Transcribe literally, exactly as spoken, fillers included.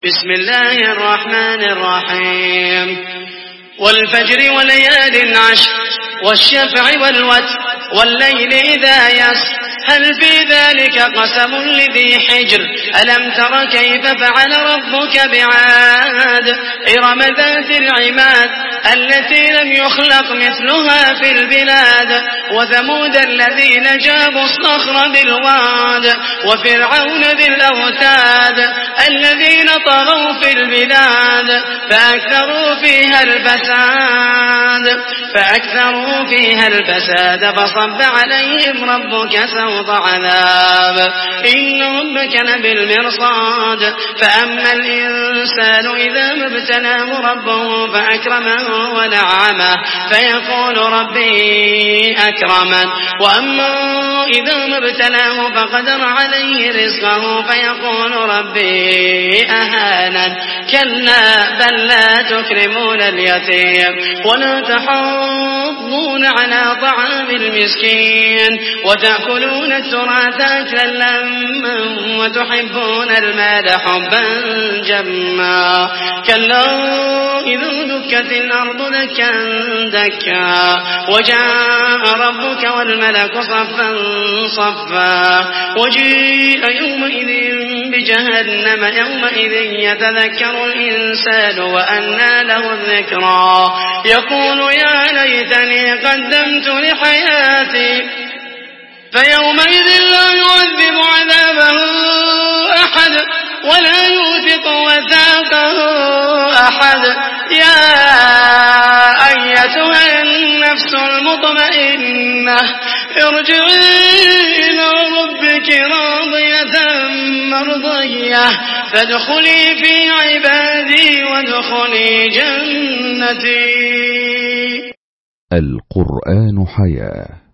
بسم الله الرحمن الرحيم والفجر وليال عشر والشفع والوتر والليل إذا يسر هل في ذلك قسم لذي حجر ألم تر كيف فعل ربك بعاد إرم ذات العماد التي لم يخلق مثلها في البلاد وثمود الذين جابوا الصخر بالواد وفرعون ذي الأوتاد الذين طغوا في البلاد فأكثروا فيها الفساد فأكثروا فيها الفساد فصب عليهم ربك سوط عذاب إن ربك لبالمرصاد فأما الإنسان إذا ما ابتلاه ربه فأكرمه ونعمه فيقول ربي أكرمن وأما إذا ما ابتلاه فقدر عليه رزقه فيقول ربي أهانن كلا بل لا تكرمون اليتيم ولا تحاضون على طعام المسكين وتأكلون التراث أكلا لما وتحبون المال حبا جما كلا إذا دكت الأرض دكا دكا وجاء ربك والملك صفا صفا وجيء يومئذ بجهنم يومئذ يتذكر الإنسان وأنى له الذكرى يقول يا ليتني قدمت لحياتي فيومئذ لا يعذب عذابه أحد ولا يوثق وثاقه أحد يا أيتها النفس المطمئنة ارجعي إلى ربك راضية مرضية فادخلي في عبادي وادخلي جنتي. القرآن حياة.